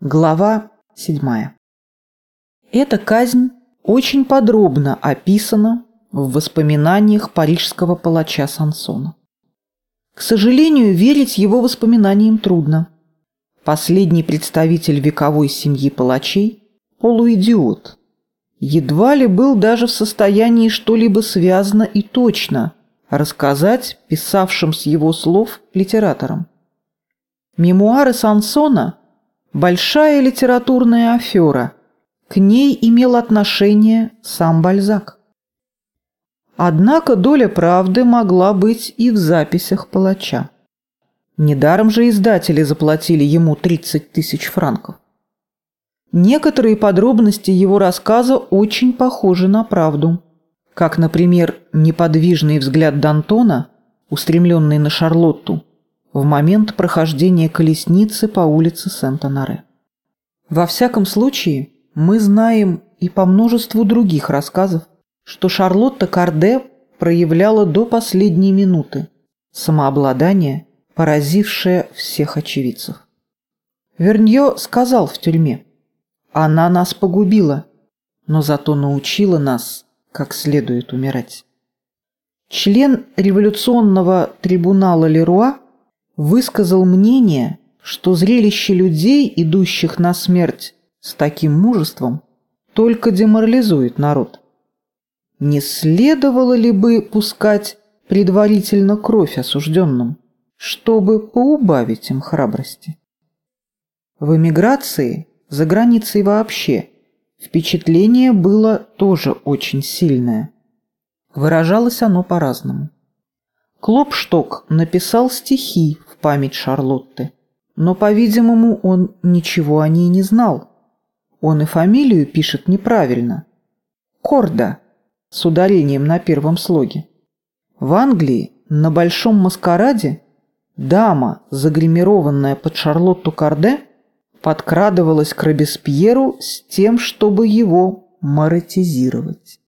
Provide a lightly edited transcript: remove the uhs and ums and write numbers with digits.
Глава 7. Эта казнь очень подробно описана в воспоминаниях парижского палача Сансона. К сожалению, верить его воспоминаниям трудно. Последний представитель вековой семьи палачей, полуидиот, едва ли был даже в состоянии что-либо связно и точно рассказать писавшим с его слов литераторам. Мемуары Сансона – большая литературная афера, к ней имел отношение сам Бальзак. Однако доля правды могла быть и в записях палача. Недаром же издатели заплатили ему 30 000 франков. Некоторые подробности его рассказа очень похожи на правду, как, например, неподвижный взгляд Д'Антона, устремленный на Шарлотту, в момент прохождения колесницы по улице Сент-Оноре. Во всяком случае, мы знаем и по множеству других рассказов, что Шарлотта Корде проявляла до последней минуты самообладание, поразившее всех очевидцев. Вернье сказал в тюрьме: «Она нас погубила, но зато научила нас, как следует умирать». Член революционного трибунала Леруа высказал мнение, что зрелище людей, идущих на смерть с таким мужеством, только деморализует народ. Не следовало ли бы пускать предварительно кровь осужденным, чтобы поубавить им храбрости? В эмиграции, за границей вообще, впечатление было тоже очень сильное. Выражалось оно по-разному. Клопшток написал стихи в память Шарлотты, но, по-видимому, он ничего о ней не знал. Он и фамилию пишет неправильно. Корда, с ударением на первом слоге. В Англии на большом маскараде дама, загримированная под Шарлотту Корде, подкрадывалась к Робеспьеру с тем, чтобы его маратизировать.